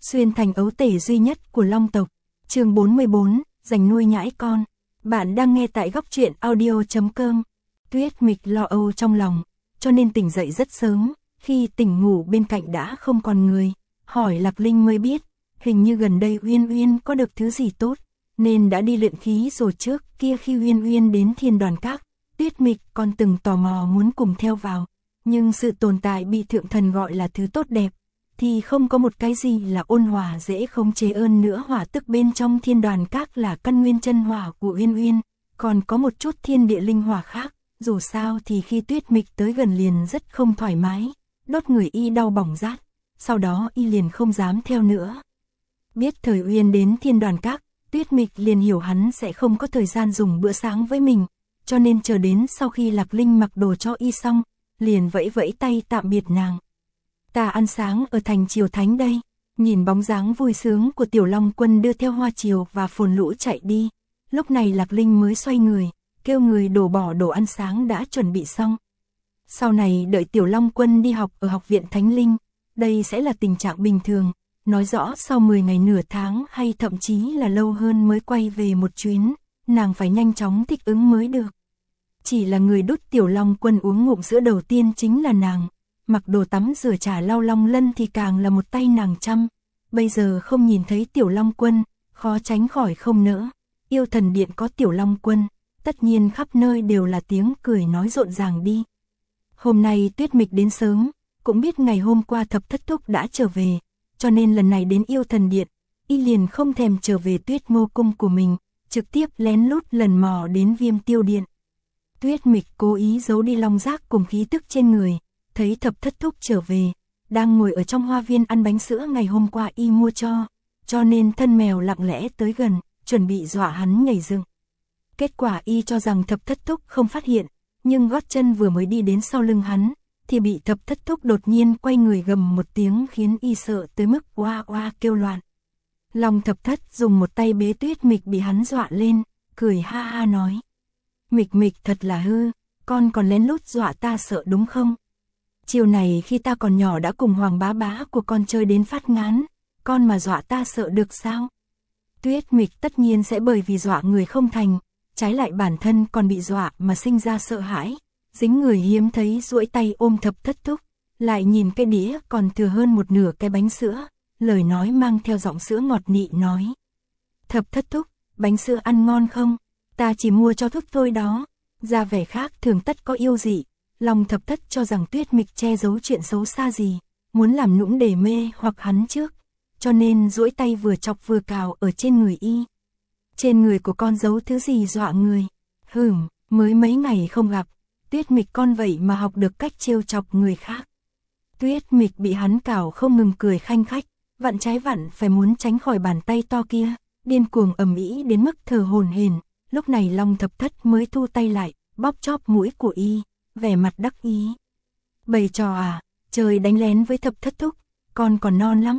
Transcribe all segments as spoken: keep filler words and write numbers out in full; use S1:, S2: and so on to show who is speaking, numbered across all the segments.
S1: xuyên thành ấu tể duy nhất của Long tộc. Chương bốn mươi bốn, dành nuôi nhãi con. Bạn đang nghe tại góc truyện audio chấm com. Tuyết Mịch lo âu trong lòng, cho nên tỉnh dậy rất sớm, khi tỉnh ngủ bên cạnh đã không còn người, hỏi Lạc Linh mới biết, hình như gần đây Uyên Uyên có được thứ gì tốt, nên đã đi luyện khí rồi. Trước kia khi Uyên Uyên đến Thiên Đoàn Các, Tuyết Mịch còn từng tò mò muốn cùng theo vào, nhưng sự tồn tại bị thượng thần gọi là thứ tốt đẹp, thì không có một cái gì là ôn hòa dễ khống chế ơn nữa. Hỏa tức bên trong Thiên Đoàn Các là căn nguyên chân hỏa của Uyên Uyên, còn có một chút thiên địa linh hỏa khác. Dù sao thì khi Tuyết Mịch tới gần liền rất không thoải mái, đốt người y đau bỏng rát, sau đó y liền không dám theo nữa. Biết thời Uyên đến Thiên Đoàn Các, Tuyết Mịch liền hiểu hắn sẽ không có thời gian dùng bữa sáng với mình, cho nên chờ đến sau khi Lạc Linh mặc đồ cho y xong, liền vẫy vẫy tay tạm biệt nàng. Ta ăn sáng ở thành Triều Thánh đây. Nhìn bóng dáng vui sướng của Tiểu Long Quân đưa theo Hoa Triều và Phồn Lũ chạy đi, lúc này Lạc Linh mới xoay người, kêu người đổ bỏ đồ ăn sáng đã chuẩn bị xong. Sau này đợi Tiểu Long Quân đi học ở học viện Thánh Linh, đây sẽ là tình trạng bình thường, nói rõ sau mười ngày nửa tháng hay thậm chí là lâu hơn mới quay về một chuyến, nàng phải nhanh chóng thích ứng mới được. Chỉ là người đút Tiểu Long Quân uống ngụm sữa đầu tiên chính là nàng, mặc đồ tắm rửa trà lau long lân thì càng là một tay nàng chăm. Bây giờ không nhìn thấy Tiểu Long Quân, khó tránh khỏi không nỡ. Yêu Thần Điện có Tiểu Long Quân, tất nhiên khắp nơi đều là tiếng cười nói rộn ràng đi. Hôm nay Tuyết Mịch đến sớm, cũng biết ngày hôm qua Thập Thất Thúc đã trở về, cho nên lần này đến Yêu Thần Điện, y liền không thèm trở về Tuyết Ngô Cung của mình, trực tiếp lén lút lần mò đến Viêm Tiêu Điện. Tuyết Mịch cố ý giấu đi long giác cùng khí tức trên người, thấy Thập Thất Thúc trở về, đang ngồi ở trong hoa viên ăn bánh sữa ngày hôm qua y mua cho, cho nên thân mèo lặng lẽ tới gần, chuẩn bị dọa hắn nhảy dựng. Kết quả y cho rằng Thập Thất Thúc không phát hiện, nhưng gót chân vừa mới đi đến sau lưng hắn, thì bị Thập Thất Thúc đột nhiên quay người gầm một tiếng khiến y sợ tới mức oa oa kêu loạn. Long Thập Thất dùng một tay bế Tuyết Mịch bị hắn dọa lên, cười ha ha nói: Mịch Mịch thật là hư, con còn lén lút dọa ta sợ đúng không? Chiều này khi ta còn nhỏ đã cùng Hoàng bá bá của con chơi đến phát ngán, con mà dọa ta sợ được sao? Tuyết Mịch tất nhiên sẽ bởi vì dọa người không thành, trái lại bản thân còn bị dọa mà sinh ra sợ hãi, dính người hiếm thấy duỗi tay ôm Thập Thất Thúc, lại nhìn cái đĩa còn thừa hơn một nửa cái bánh sữa, lời nói mang theo giọng sữa ngọt nị nói: Thập Thất Thúc, bánh sữa ăn ngon không? Ta chỉ mua cho Thúc thôi đó. Ra vẻ khác thường tất có yêu dị. Long Thập Thất cho rằng Tuyết Mịch che giấu chuyện xấu xa gì, muốn làm nũng để mê hoặc hắn trước, cho nên duỗi tay vừa chọc vừa cào ở trên người y. Trên người của con giấu thứ gì dọa người? Hửm, mới mấy ngày không gặp, Tuyết Mịch con vậy mà học được cách trêu chọc người khác. Tuyết Mịch bị hắn cào không ngừng cười khanh khách, vặn trái vặn phải muốn tránh khỏi bàn tay to kia, điên cuồng ầm ĩ đến mức thở hổn hển. Lúc này Long Thập Thất mới thu tay lại, bóp chóp mũi của y, vẻ mặt đắc ý. Bày trò à, trời đánh lén với Thập Thất Thúc, con còn non lắm.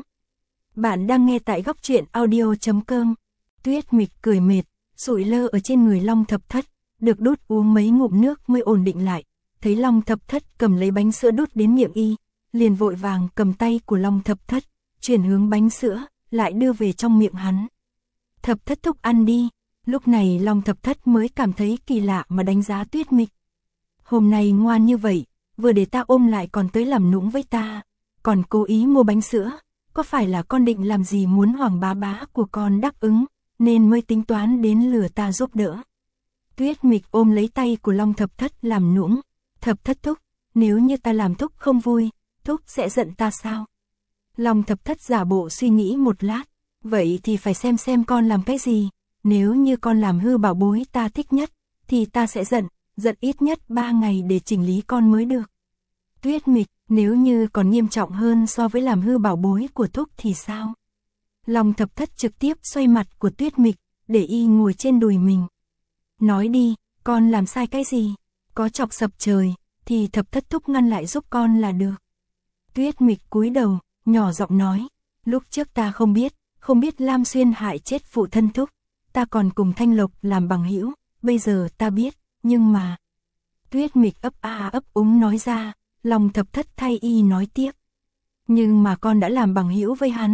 S1: Bạn đang nghe tại góc truyện audio chấm com. Tuyết Mịch cười mệt, sụi lơ ở trên người Long Thập Thất, được đút uống mấy ngụm nước mới ổn định lại. Thấy Long Thập Thất cầm lấy bánh sữa đút đến miệng y, liền vội vàng cầm tay của Long Thập Thất, chuyển hướng bánh sữa, lại đưa về trong miệng hắn. Thập Thất Thúc ăn đi. Lúc này Long Thập Thất mới cảm thấy kỳ lạ mà đánh giá Tuyết Mịch. Hôm nay ngoan như vậy, vừa để ta ôm lại còn tới làm nũng với ta, còn cố ý mua bánh sữa, có phải là con định làm gì muốn Hoàng bá bá của con đáp ứng, nên mới tính toán đến lừa ta giúp đỡ. Tuyết Mịch ôm lấy tay của Long Thập Thất làm nũng: Thập Thất Thúc, nếu như ta làm Thúc không vui, Thúc sẽ giận ta sao? Long Thập Thất giả bộ suy nghĩ một lát: vậy thì phải xem xem con làm cái gì. Nếu như con làm hư bảo bối ta thích nhất, thì ta sẽ giận, giận ít nhất ba ngày để chỉnh lý con mới được. Tuyết Mịch, nếu như còn nghiêm trọng hơn so với làm hư bảo bối của Thúc thì sao? Long Thập Thất trực tiếp xoay mặt của Tuyết Mịch, để y ngồi trên đùi mình. Nói đi, con làm sai cái gì? Có chọc sập trời, thì Thập Thất Thúc ngăn lại giúp con là được. Tuyết Mịch cúi đầu, nhỏ giọng nói: lúc trước ta không biết, không biết Lam Xuyên hại chết phụ thân Thúc. Ta còn cùng Thanh Lộc làm bằng hữu, bây giờ ta biết, nhưng mà... Tuyết Mịch ấp a ấp úng nói ra, Long Thập Thất thay y nói tiếp: nhưng mà con đã làm bằng hữu với hắn,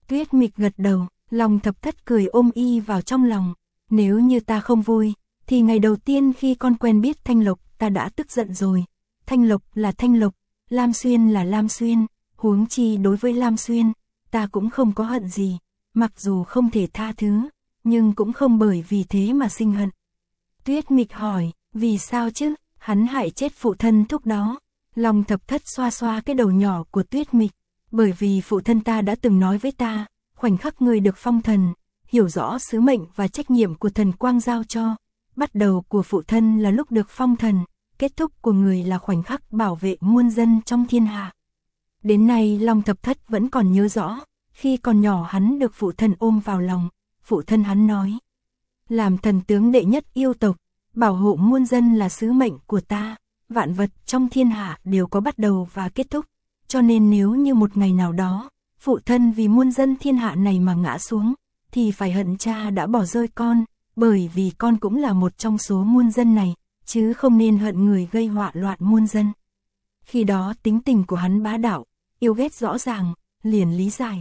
S1: Tuyết Mịch gật đầu, Long Thập Thất cười ôm y vào trong lòng. Nếu như ta không vui, thì ngày đầu tiên khi con quen biết Thanh Lộc ta đã tức giận rồi. Thanh Lộc là Thanh Lộc, Lam Xuyên là Lam Xuyên, huống chi đối với Lam Xuyên, ta cũng không có hận gì. Mặc dù không thể tha thứ, nhưng cũng không bởi vì thế mà sinh hận. Tuyết Mịch hỏi, vì sao chứ, hắn hại chết phụ thân thúc đó. Long Thập Thất xoa xoa cái đầu nhỏ của Tuyết Mịch, bởi vì phụ thân ta đã từng nói với ta, khoảnh khắc người được phong thần, hiểu rõ sứ mệnh và trách nhiệm của thần quang giao cho. Bắt đầu của phụ thân là lúc được phong thần, kết thúc của người là khoảnh khắc bảo vệ muôn dân trong thiên hạ. Đến nay Long Thập Thất vẫn còn nhớ rõ, khi còn nhỏ hắn được phụ thân ôm vào lòng, phụ thân hắn nói, làm thần tướng đệ nhất yêu tộc, bảo hộ muôn dân là sứ mệnh của ta, vạn vật trong thiên hạ đều có bắt đầu và kết thúc, cho nên nếu như một ngày nào đó, phụ thân vì muôn dân thiên hạ này mà ngã xuống, thì phải hận cha đã bỏ rơi con, bởi vì con cũng là một trong số muôn dân này, chứ không nên hận người gây họa loạn muôn dân. Khi đó tính tình của hắn bá đạo, yêu ghét rõ ràng, liền lý giải.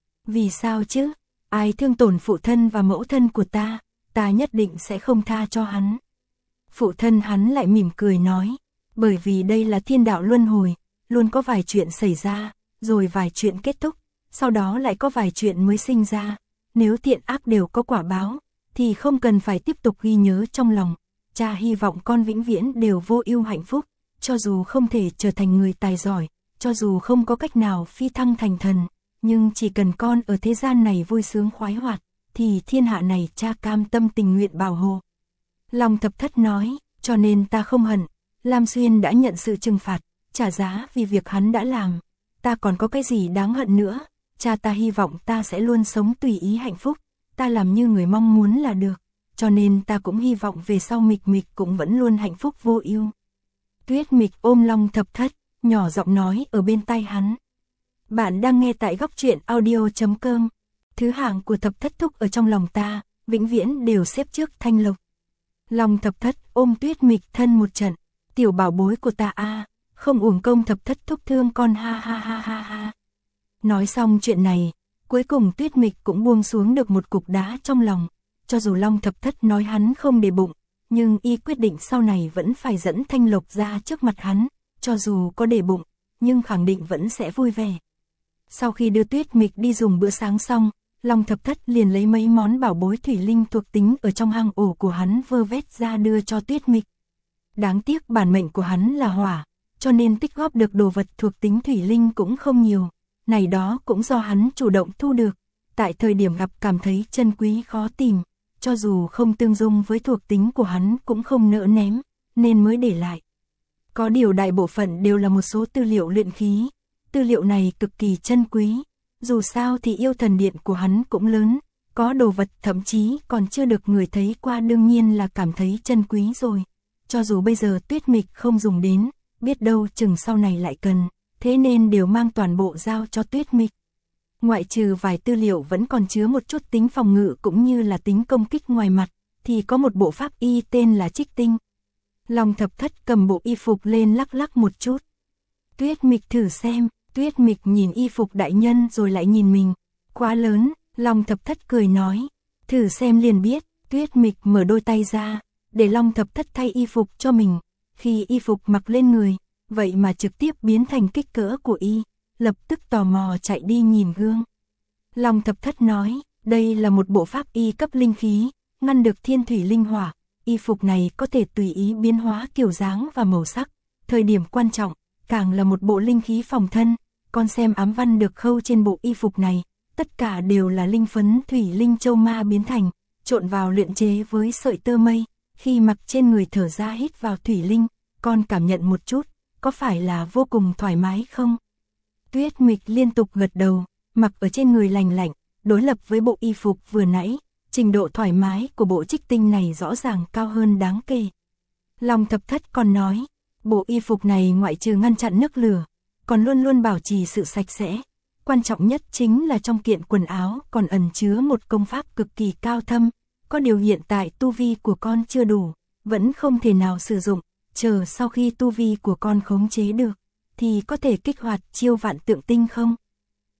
S1: Vì sao chứ? Ai thương tổn phụ thân và mẫu thân của ta, ta nhất định sẽ không tha cho hắn. Phụ thân hắn lại mỉm cười nói, bởi vì đây là thiên đạo luân hồi, luôn có vài chuyện xảy ra, rồi vài chuyện kết thúc, sau đó lại có vài chuyện mới sinh ra. Nếu thiện ác đều có quả báo, thì không cần phải tiếp tục ghi nhớ trong lòng. Cha hy vọng con vĩnh viễn đều vô ưu hạnh phúc, cho dù không thể trở thành người tài giỏi, cho dù không có cách nào phi thăng thành thần, nhưng chỉ cần con ở thế gian này vui sướng khoái hoạt, thì thiên hạ này cha cam tâm tình nguyện bảo hộ. Long Thập Thất nói, cho nên ta không hận, Lam Xuyên đã nhận sự trừng phạt, trả giá vì việc hắn đã làm, ta còn có cái gì đáng hận nữa, cha ta hy vọng ta sẽ luôn sống tùy ý hạnh phúc, ta làm như người mong muốn là được, cho nên ta cũng hy vọng về sau Mịch Mịch cũng vẫn luôn hạnh phúc vô ưu. Tuyết Mịch ôm Long Thập Thất, nhỏ giọng nói ở bên tai hắn. Bạn đang nghe tại góc truyện audio chấm com. Thứ hạng của Thập Thất thúc ở trong lòng ta, vĩnh viễn đều xếp trước Thanh Lộc. Long Thập Thất ôm Tuyết Mịch thân một trận, tiểu bảo bối của ta a, không uổng công Thập Thất thúc thương con ha ha ha ha ha. Nói xong chuyện này, cuối cùng Tuyết Mịch cũng buông xuống được một cục đá trong lòng, cho dù Long Thập Thất nói hắn không để bụng, nhưng y quyết định sau này vẫn phải dẫn Thanh Lộc ra trước mặt hắn, cho dù có để bụng, nhưng khẳng định vẫn sẽ vui vẻ. Sau khi đưa Tuyết Mịch đi dùng bữa sáng xong, Long Thập Thất liền lấy mấy món bảo bối thủy linh thuộc tính ở trong hang ổ của hắn vơ vét ra đưa cho Tuyết Mịch. Đáng tiếc bản mệnh của hắn là hỏa, cho nên tích góp được đồ vật thuộc tính thủy linh cũng không nhiều, này đó cũng do hắn chủ động thu được, tại thời điểm gặp cảm thấy chân quý khó tìm, cho dù không tương dung với thuộc tính của hắn cũng không nỡ ném, nên mới để lại. Có điều đại bộ phận đều là một số tư liệu luyện khí, tư liệu này cực kỳ chân quý, dù sao thì yêu thần điện của hắn cũng lớn, có đồ vật thậm chí còn chưa được người thấy qua đương nhiên là cảm thấy chân quý rồi. Cho dù bây giờ Tuyết Mịch không dùng đến, biết đâu chừng sau này lại cần, thế nên đều mang toàn bộ giao cho Tuyết Mịch. Ngoại trừ vài tư liệu vẫn còn chứa một chút tính phòng ngự cũng như là tính công kích ngoài mặt, thì có một bộ pháp y tên là Trích Tinh. Long Thập Thất cầm bộ y phục lên lắc lắc một chút. Tuyết Mịch thử xem, Tuyết Mịch nhìn y phục đại nhân rồi lại nhìn mình, quá lớn, Long Thập Thất cười nói, thử xem liền biết. Tuyết Mịch mở đôi tay ra, để Long Thập Thất thay y phục cho mình, khi y phục mặc lên người, vậy mà trực tiếp biến thành kích cỡ của y, lập tức tò mò chạy đi nhìn gương. Long Thập Thất nói, đây là một bộ pháp y cấp linh khí, ngăn được thiên thủy linh hỏa, y phục này có thể tùy ý biến hóa kiểu dáng và màu sắc, thời điểm quan trọng, càng là một bộ linh khí phòng thân, con xem ám văn được khâu trên bộ y phục này, tất cả đều là linh phấn thủy linh châu ma biến thành, trộn vào luyện chế với sợi tơ mây, khi mặc trên người thở ra hít vào thủy linh, con cảm nhận một chút, có phải là vô cùng thoải mái không? Tuyết Mịch liên tục gật đầu, mặc ở trên người lành lạnh, đối lập với bộ y phục vừa nãy, trình độ thoải mái của bộ Trích Tinh này rõ ràng cao hơn đáng kể. Long Thập Thất còn nói, bộ y phục này ngoại trừ ngăn chặn nước lửa, còn luôn luôn bảo trì sự sạch sẽ. Quan trọng nhất chính là trong kiện quần áo còn ẩn chứa một công pháp cực kỳ cao thâm, có điều hiện tại tu vi của con chưa đủ, vẫn không thể nào sử dụng, chờ sau khi tu vi của con khống chế được, thì có thể kích hoạt chiêu vạn tượng tinh không?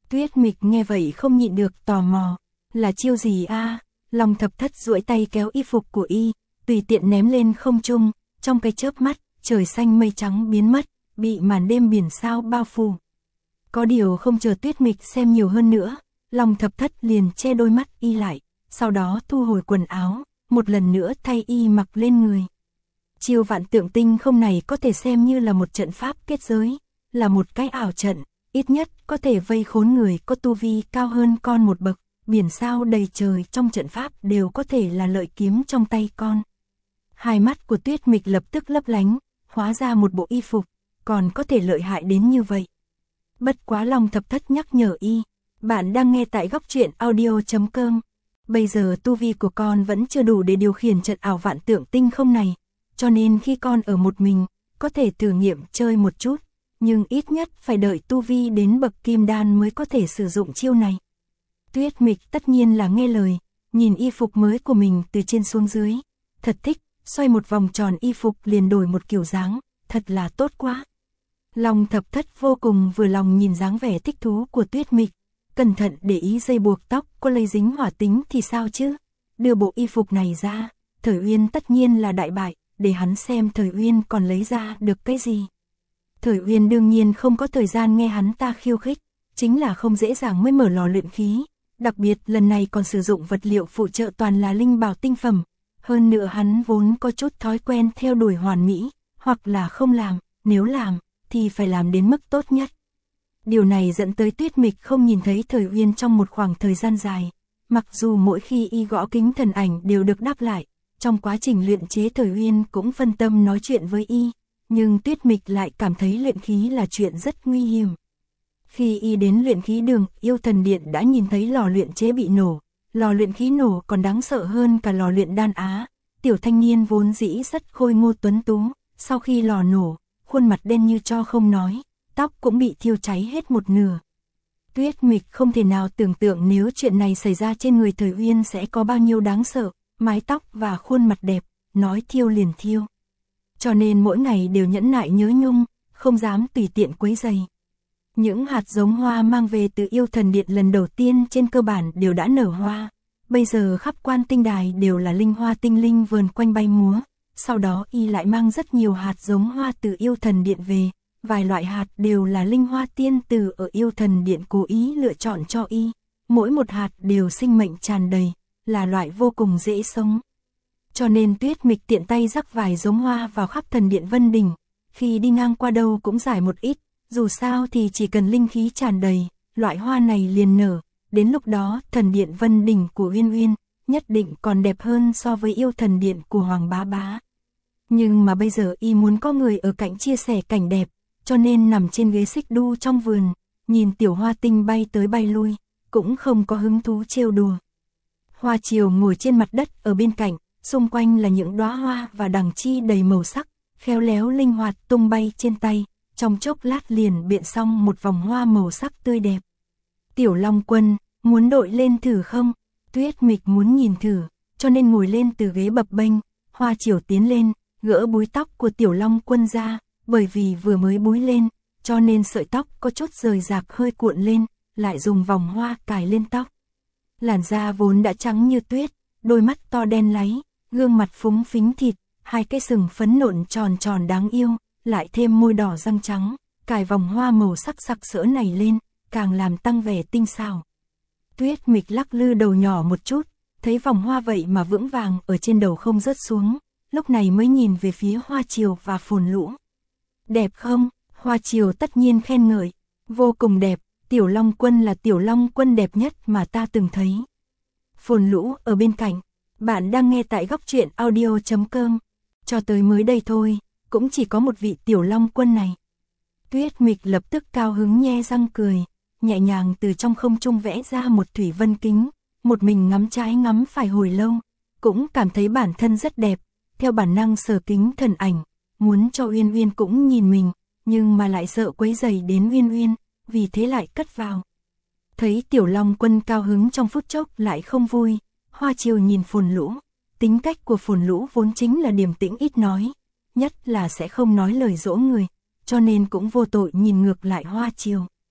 S1: Tuyết Mịch nghe vậy không nhịn được tò mò, là chiêu gì a? Long Thập Thất duỗi tay kéo y phục của y, tùy tiện ném lên không trung, trong cái chớp mắt, trời xanh mây trắng biến mất, bị màn đêm biển sao bao phủ. Có điều không chờ Tuyết Mịch xem nhiều hơn nữa, Long Thập Thất liền che đôi mắt y lại, sau đó thu hồi quần áo, một lần nữa thay y mặc lên người. Chiêu vạn tượng tinh không này có thể xem như là một trận pháp kết giới, là một cái ảo trận, ít nhất có thể vây khốn người có tu vi cao hơn con một bậc, biển sao đầy trời trong trận pháp đều có thể là lợi kiếm trong tay con. Hai mắt của Tuyết Mịch lập tức lấp lánh, hóa ra một bộ y phục, còn có thể lợi hại đến như vậy. Bất quá Long Thập Thất nhắc nhở y, bạn đang nghe tại góc truyện audio chấm com. Bây giờ tu vi của con vẫn chưa đủ để điều khiển trận ảo vạn tượng tinh không này, cho nên khi con ở một mình, có thể thử nghiệm chơi một chút, nhưng ít nhất phải đợi tu vi đến bậc kim đan mới có thể sử dụng chiêu này. Tuyết Mịch tất nhiên là nghe lời, nhìn y phục mới của mình từ trên xuống dưới, thật thích, xoay một vòng tròn y phục liền đổi một kiểu dáng, thật là tốt quá. Long Thập Thất vô cùng vừa lòng nhìn dáng vẻ thích thú của Tuyết Mịch, cẩn thận để ý dây buộc tóc có lây dính hỏa tính thì sao chứ, đưa bộ y phục này ra, Thời Uyên tất nhiên là đại bại, để hắn xem Thời Uyên còn lấy ra được cái gì. Thời Uyên đương nhiên không có thời gian nghe hắn ta khiêu khích, chính là không dễ dàng mới mở lò luyện khí, đặc biệt lần này còn sử dụng vật liệu phụ trợ toàn là linh bảo tinh phẩm, hơn nữa hắn vốn có chút thói quen theo đuổi hoàn mỹ, hoặc là không làm, nếu làm, thì phải làm đến mức tốt nhất. Điều này dẫn tới Tuyết Mịch không nhìn thấy Thời Uyên trong một khoảng thời gian dài, mặc dù mỗi khi y gõ kính thần ảnh đều được đáp lại, trong quá trình luyện chế Thời Uyên cũng phân tâm nói chuyện với y, nhưng Tuyết Mịch lại cảm thấy luyện khí là chuyện rất nguy hiểm. Khi y đến luyện khí đường, Yêu Thần Điện đã nhìn thấy lò luyện chế bị nổ, lò luyện khí nổ còn đáng sợ hơn cả lò luyện đan á. Tiểu thanh niên vốn dĩ rất khôi ngô tuấn tú, sau khi lò nổ, khuôn mặt đen như tro không nói, tóc cũng bị thiêu cháy hết một nửa. Tuyết Mịch không thể nào tưởng tượng nếu chuyện này xảy ra trên người Thời Uyên sẽ có bao nhiêu đáng sợ, mái tóc và khuôn mặt đẹp, nói thiêu liền thiêu. Cho nên mỗi ngày đều nhẫn nại nhớ nhung, không dám tùy tiện quấy rầy. Những hạt giống hoa mang về từ Yêu Thần Điện lần đầu tiên trên cơ bản đều đã nở hoa, bây giờ khắp quan tinh đài đều là linh hoa tinh linh vờn quanh bay múa, sau đó y lại mang rất nhiều hạt giống hoa từ Yêu Thần Điện về, vài loại hạt đều là linh hoa tiên từ ở Yêu Thần Điện cố ý lựa chọn cho y, mỗi một hạt đều sinh mệnh tràn đầy, là loại vô cùng dễ sống. Cho nên Tuyết Mịch tiện tay rắc vài giống hoa vào khắp thần điện Vân Đình, khi đi ngang qua đâu cũng giải một ít, dù sao thì chỉ cần linh khí tràn đầy, loại hoa này liền nở, đến lúc đó thần điện Vân Đình của Uyên Uyên nhất định còn đẹp hơn so với Yêu Thần Điện của Hoàng Bá Bá. Nhưng mà bây giờ y muốn có người ở cạnh chia sẻ cảnh đẹp, cho nên nằm trên ghế xích đu trong vườn, nhìn tiểu hoa tinh bay tới bay lui, cũng không có hứng thú trêu đùa. Hoa Triều ngồi trên mặt đất ở bên cạnh, xung quanh là những đóa hoa và đằng chi đầy màu sắc, khéo léo linh hoạt tung bay trên tay, trong chốc lát liền biện xong một vòng hoa màu sắc tươi đẹp. Tiểu Long Quân, muốn đội lên thử không? Tuyết Mịch muốn nhìn thử, cho nên ngồi lên từ ghế bập bênh, Hoa Triều tiến lên, gỡ búi tóc của Tiểu Long Quân ra, bởi vì vừa mới búi lên, cho nên sợi tóc có chút rời rạc hơi cuộn lên, lại dùng vòng hoa cài lên tóc. Làn da vốn đã trắng như tuyết, đôi mắt to đen láy, gương mặt phúng phính thịt, hai cái sừng phấn nộn tròn tròn đáng yêu, lại thêm môi đỏ răng trắng, cài vòng hoa màu sắc sặc sỡ này lên, càng làm tăng vẻ tinh xảo. Tuyết Mịch lắc lư đầu nhỏ một chút, thấy vòng hoa vậy mà vững vàng ở trên đầu không rớt xuống, lúc này mới nhìn về phía Hoa Triều và Phồn Lũ. Đẹp không? Hoa Triều tất nhiên khen ngợi, vô cùng đẹp, Tiểu Long Quân là Tiểu Long Quân đẹp nhất mà ta từng thấy. Phồn Lũ ở bên cạnh, bạn đang nghe tại góc truyện audio chấm com, cho tới mới đây thôi, cũng chỉ có một vị Tiểu Long Quân này. Tuyết Mịch lập tức cao hứng nhe răng cười, nhẹ nhàng từ trong không trung vẽ ra một thủy vân kính, một mình ngắm trái ngắm phải hồi lâu, cũng cảm thấy bản thân rất đẹp, theo bản năng sờ kính thần ảnh, muốn cho Uyên Uyên cũng nhìn mình, nhưng mà lại sợ quấy rầy đến Uyên Uyên, vì thế lại cất vào. Thấy Tiểu Long Quân cao hứng trong phút chốc lại không vui, Hoa Triều nhìn Phồn Lũ, tính cách của Phồn Lũ vốn chính là điềm tĩnh ít nói, nhất là sẽ không nói lời dỗ người, cho nên cũng vô tội nhìn ngược lại Hoa Triều.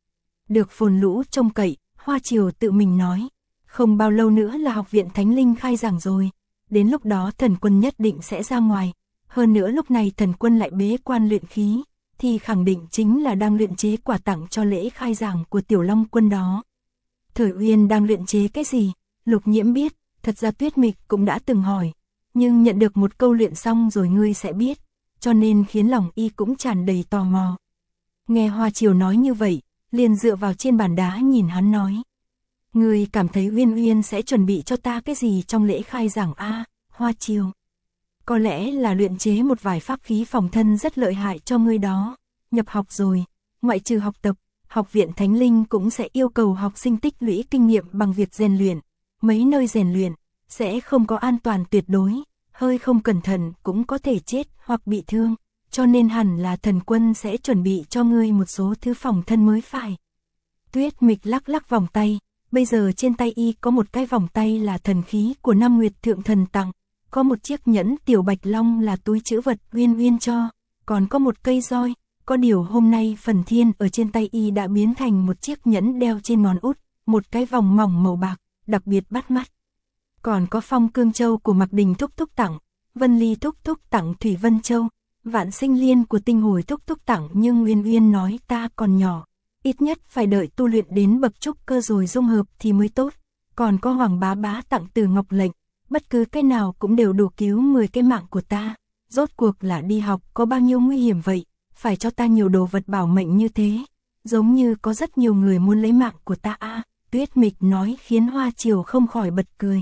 S1: Được phồn lũ trông cậy, Hoa Triều tự mình nói. Không bao lâu nữa là học viện Thánh Linh khai giảng rồi. Đến lúc đó Thần Quân nhất định sẽ ra ngoài. Hơn nữa lúc này Thần Quân lại bế quan luyện khí, thì khẳng định chính là đang luyện chế quà tặng cho lễ khai giảng của Tiểu Long Quân đó. Thời Uyên đang luyện chế cái gì? Lục Nhiễm biết, thật ra Tuyết Mịch cũng đã từng hỏi. Nhưng nhận được một câu luyện xong rồi ngươi sẽ biết, cho nên khiến lòng y cũng tràn đầy tò mò. Nghe Hoa Triều nói như vậy, liền dựa vào trên bàn đá nhìn hắn nói. Ngươi cảm thấy Uyên Uyên sẽ chuẩn bị cho ta cái gì trong lễ khai giảng a? Hoa Triều. Có lẽ là luyện chế một vài pháp khí phòng thân rất lợi hại cho ngươi đó. Nhập học rồi, ngoại trừ học tập, học viện Thánh Linh cũng sẽ yêu cầu học sinh tích lũy kinh nghiệm bằng việc rèn luyện. Mấy nơi rèn luyện sẽ không có an toàn tuyệt đối, hơi không cẩn thận cũng có thể chết hoặc bị thương, cho nên hẳn là Thần Quân sẽ chuẩn bị cho ngươi một số thứ phòng thân mới phải. Tuyết Mịch lắc lắc vòng tay, bây giờ trên tay y có một cái vòng tay là thần khí của Năm Nguyệt Thượng Thần tặng, có một chiếc nhẫn Tiểu Bạch Long là túi trữ vật Uyên Uyên cho, còn có một cây roi, có điều hôm nay Phần Thiên ở trên tay y đã biến thành một chiếc nhẫn đeo trên ngón út, một cái vòng mỏng màu bạc, đặc biệt bắt mắt. Còn có Phong Cương Châu của Mạc Đình Thúc Thúc tặng, Vân Ly Thúc Thúc tặng Thủy Vân Châu, Vạn Sinh Liên của Tinh Hồi Thúc Thúc tặng, nhưng Uyên Uyên nói ta còn nhỏ, ít nhất phải đợi tu luyện đến bậc trúc cơ rồi dung hợp thì mới tốt. Còn có Hoàng Bá Bá tặng Từ Ngọc Lệnh, bất cứ cái nào cũng đều đủ cứu mười cái mạng của ta. Rốt cuộc là đi học có bao nhiêu nguy hiểm vậy, phải cho ta nhiều đồ vật bảo mệnh như thế, giống như có rất nhiều người muốn lấy mạng của ta a. À, Tuyết Mịch nói khiến Hoa Triều không khỏi bật cười.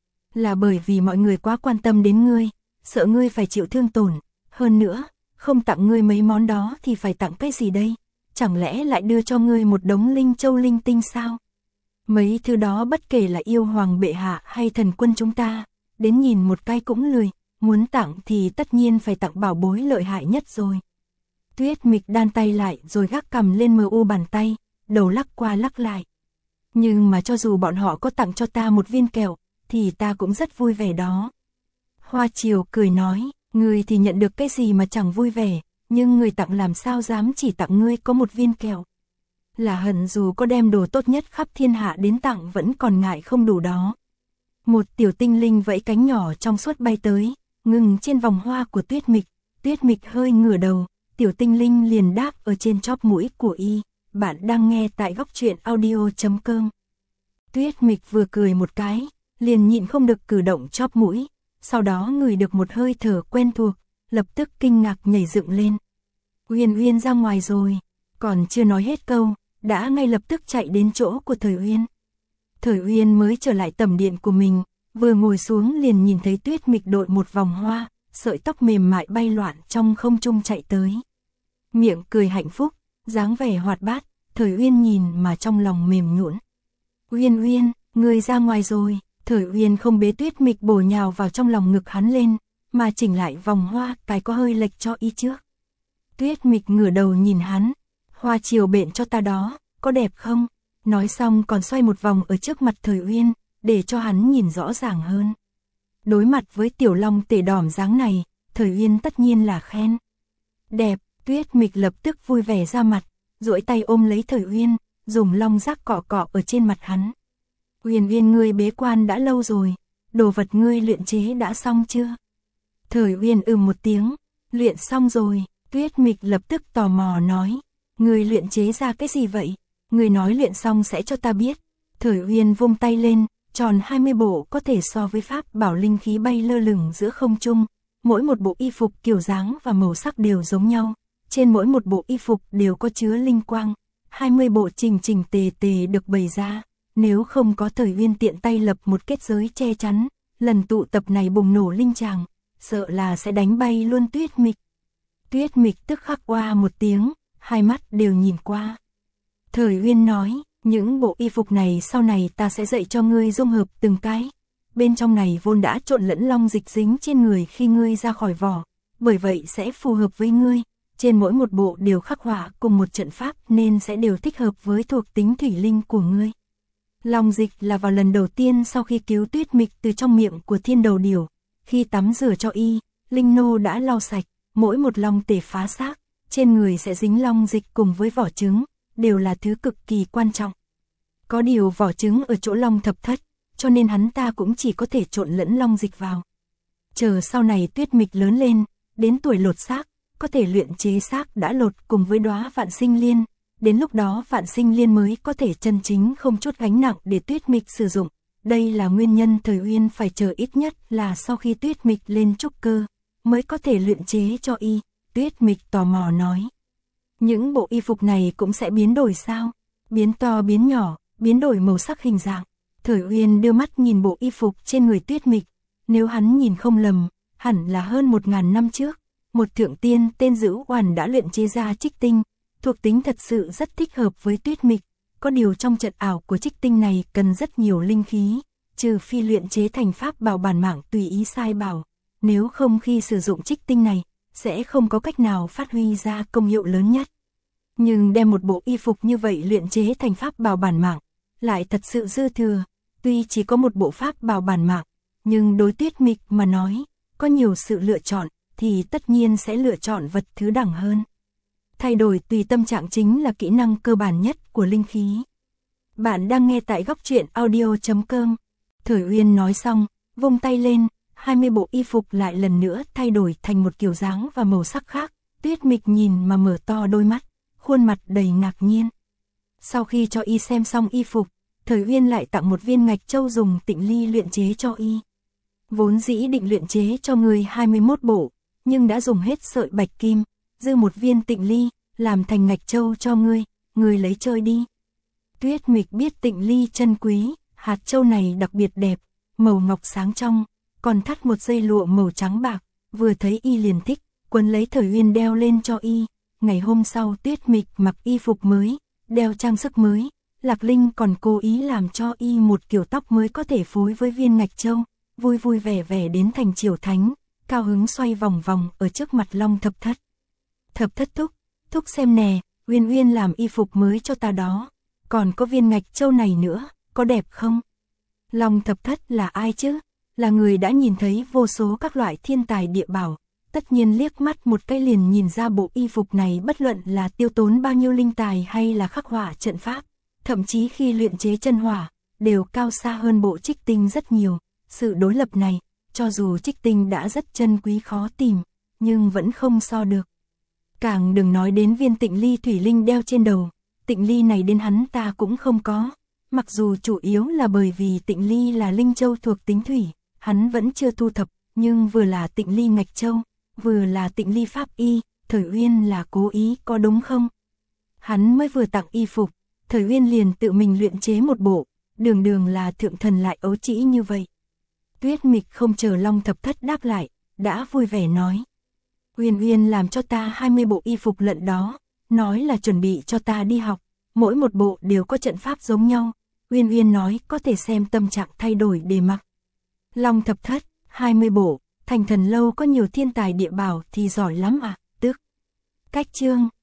S1: Là bởi vì mọi người quá quan tâm đến ngươi, sợ ngươi phải chịu thương tổn, hơn nữa, không tặng ngươi mấy món đó thì phải tặng cái gì đây? Chẳng lẽ lại đưa cho ngươi một đống linh châu linh tinh sao? Mấy thứ đó bất kể là yêu hoàng bệ hạ hay Thần Quân chúng ta, đến nhìn một cái cũng lười, muốn tặng thì tất nhiên phải tặng bảo bối lợi hại nhất rồi. Tuyết Mịch đan tay lại rồi gác cầm lên mờ u bàn tay, đầu lắc qua lắc lại. Nhưng mà cho dù bọn họ có tặng cho ta một viên kẹo, thì ta cũng rất vui vẻ đó. Hoa Triều cười nói, ngươi thì nhận được cái gì mà chẳng vui vẻ, nhưng người tặng làm sao dám chỉ tặng ngươi có một viên kẹo. Là hận dù có đem đồ tốt nhất khắp thiên hạ đến tặng vẫn còn ngại không đủ đó. Một tiểu tinh linh vẫy cánh nhỏ trong suốt bay tới, ngừng trên vòng hoa của Tuyết Mịch. Tuyết Mịch hơi ngửa đầu, tiểu tinh linh liền đáp ở trên chóp mũi của y. Bạn đang nghe tại góc truyện audio chấm com. Tuyết Mịch vừa cười một cái, liền nhịn không được cử động chóp mũi, sau đó ngửi được một hơi thở quen thuộc, lập tức kinh ngạc nhảy dựng lên. Uyên Uyên ra ngoài rồi, còn chưa nói hết câu, đã ngay lập tức chạy đến chỗ của Thời Uyên. Thời Uyên mới trở lại tầm điện của mình, vừa ngồi xuống liền nhìn thấy Tuyết Mịch đội một vòng hoa, sợi tóc mềm mại bay loạn trong không trung chạy tới. Miệng cười hạnh phúc, dáng vẻ hoạt bát, Thời Uyên nhìn mà trong lòng mềm nhũn. Uyên Uyên, ngươi ra ngoài rồi. Thời Uyên không bế Tuyết Mịch bổ nhào vào trong lòng ngực hắn lên, mà chỉnh lại vòng hoa cái có hơi lệch cho y trước. Tuyết Mịch ngửa đầu nhìn hắn, Hoa Triều bện cho ta đó, có đẹp không? Nói xong còn xoay một vòng ở trước mặt Thời Uyên, để cho hắn nhìn rõ ràng hơn. Đối mặt với tiểu long tể đỏm dáng này, Thời Uyên tất nhiên là khen. Đẹp, Tuyết Mịch lập tức vui vẻ ra mặt, duỗi tay ôm lấy Thời Uyên, dùng long giác cọ cọ ở trên mặt hắn. Uyên Uyên ngươi bế quan đã lâu rồi, đồ vật ngươi luyện chế đã xong chưa? Thời Uyên ừm một tiếng, luyện xong rồi. Tuyết Mịch lập tức tò mò nói, ngươi luyện chế ra cái gì vậy? Ngươi nói luyện xong sẽ cho ta biết. Thời Uyên vung tay lên, tròn hai mươi bộ có thể so với pháp bảo linh khí bay lơ lửng giữa không trung, mỗi một bộ y phục kiểu dáng và màu sắc đều giống nhau, trên mỗi một bộ y phục đều có chứa linh quang, hai mươi bộ chỉnh chỉnh tề tề được bày ra. Nếu không có Thời Uyên tiện tay lập một kết giới che chắn, lần tụ tập này bùng nổ linh tràng, sợ là sẽ đánh bay luôn Tuyết Mịch. Tuyết Mịch tức khắc oa một tiếng, hai mắt đều nhìn qua. Thời Uyên nói, những bộ y phục này sau này ta sẽ dạy cho ngươi dung hợp từng cái. Bên trong này vốn đã trộn lẫn long dịch dính trên người khi ngươi ra khỏi vỏ, bởi vậy sẽ phù hợp với ngươi. Trên mỗi một bộ đều khắc họa cùng một trận pháp nên sẽ đều thích hợp với thuộc tính thủy linh của ngươi. Long dịch là vào lần đầu tiên sau khi cứu Tuyết Mịch từ trong miệng của thiên đầu điểu, khi tắm rửa cho y, linh nô đã lau sạch, mỗi một long tể phá xác, trên người sẽ dính long dịch cùng với vỏ trứng, đều là thứ cực kỳ quan trọng. Có điều vỏ trứng ở chỗ long thập thất, cho nên hắn ta cũng chỉ có thể trộn lẫn long dịch vào. Chờ sau này Tuyết Mịch lớn lên, đến tuổi lột xác, có thể luyện chế xác đã lột cùng với đóa vạn sinh liên, đến lúc đó vạn sinh liên mới có thể chân chính không chút gánh nặng để Tuyết Mịch sử dụng. Đây là nguyên nhân Thời Uyên phải chờ ít nhất là sau khi Tuyết Mịch lên trúc cơ, mới có thể luyện chế cho y. Tuyết Mịch tò mò nói. Những bộ y phục này cũng sẽ biến đổi sao? Biến to biến nhỏ, biến đổi màu sắc hình dạng. Thời Uyên đưa mắt nhìn bộ y phục trên người Tuyết Mịch. Nếu hắn nhìn không lầm, hẳn là hơn một ngàn năm trước, một thượng tiên tên Dữ Oản đã luyện chế ra trích tinh, thuộc tính thật sự rất thích hợp với Tuyết Mịch. Có điều trong trận ảo của trích tinh này cần rất nhiều linh khí, trừ phi luyện chế thành pháp bảo bản mạng tùy ý sai bảo, nếu không khi sử dụng trích tinh này, sẽ không có cách nào phát huy ra công hiệu lớn nhất. Nhưng đem một bộ y phục như vậy luyện chế thành pháp bảo bản mạng, lại thật sự dư thừa, tuy chỉ có một bộ pháp bảo bản mạng, nhưng đối Tuyết Mịch mà nói, có nhiều sự lựa chọn, thì tất nhiên sẽ lựa chọn vật thứ đẳng hơn. Thay đổi tùy tâm trạng chính là kỹ năng cơ bản nhất của linh khí. Bạn đang nghe tại góc truyện audio chấm com. Thời Uyên nói xong, vung tay lên, hai mươi bộ y phục lại lần nữa thay đổi thành một kiểu dáng và màu sắc khác. Tuyết Mịch nhìn mà mở to đôi mắt, khuôn mặt đầy ngạc nhiên. Sau khi cho y xem xong y phục, Thời Uyên lại tặng một viên ngạch châu dùng Tịnh Ly luyện chế cho y. Vốn dĩ định luyện chế cho người hai mươi mốt bộ, nhưng đã dùng hết sợi bạch kim, dư một viên Tịnh Ly, làm thành ngạch châu cho ngươi, ngươi lấy chơi đi. Tuyết Mịch biết Tịnh Ly chân quý, hạt châu này đặc biệt đẹp, màu ngọc sáng trong, còn thắt một dây lụa màu trắng bạc, vừa thấy y liền thích, quấn lấy Thời Uyên đeo lên cho y. Ngày hôm sau Tuyết Mịch mặc y phục mới, đeo trang sức mới, Lạc Linh còn cố ý làm cho y một kiểu tóc mới có thể phối với viên ngạch châu, vui vui vẻ vẻ đến thành Triều Thánh, cao hứng xoay vòng vòng ở trước mặt Long Thập Thất. Thập Thất thúc, thúc xem nè, Uyên Uyên làm y phục mới cho ta đó, còn có viên ngạch châu này nữa, có đẹp không? Long Thập Thất là ai chứ? Là người đã nhìn thấy vô số các loại thiên tài địa bảo, tất nhiên liếc mắt một cái liền nhìn ra bộ y phục này bất luận là tiêu tốn bao nhiêu linh tài hay là khắc họa trận pháp, thậm chí khi luyện chế chân hỏa, đều cao xa hơn bộ trích tinh rất nhiều. Sự đối lập này, cho dù trích tinh đã rất chân quý khó tìm, nhưng vẫn không so được. Càng đừng nói đến viên Tịnh Ly thủy linh đeo trên đầu, Tịnh Ly này đến hắn ta cũng không có, mặc dù chủ yếu là bởi vì Tịnh Ly là linh châu thuộc tính thủy, hắn vẫn chưa thu thập, nhưng vừa là Tịnh Ly ngạch châu, vừa là Tịnh Ly pháp y, Thời Uyên là cố ý có đúng không? Hắn mới vừa tặng y phục, Thời Uyên liền tự mình luyện chế một bộ, đường đường là thượng thần lại ấu trĩ như vậy. Tuyết Mịch không chờ Long Thập Thất đáp lại, đã vui vẻ nói. Uyên Uyên làm cho ta hai mươi bộ y phục lận đó, nói là chuẩn bị cho ta đi học, mỗi một bộ đều có trận pháp giống nhau. Uyên Uyên nói có thể xem tâm trạng thay đổi để mặc. Long Thập Thất, hai mươi bộ, thành thần lâu có nhiều thiên tài địa bảo thì giỏi lắm à, tức. Cách chương.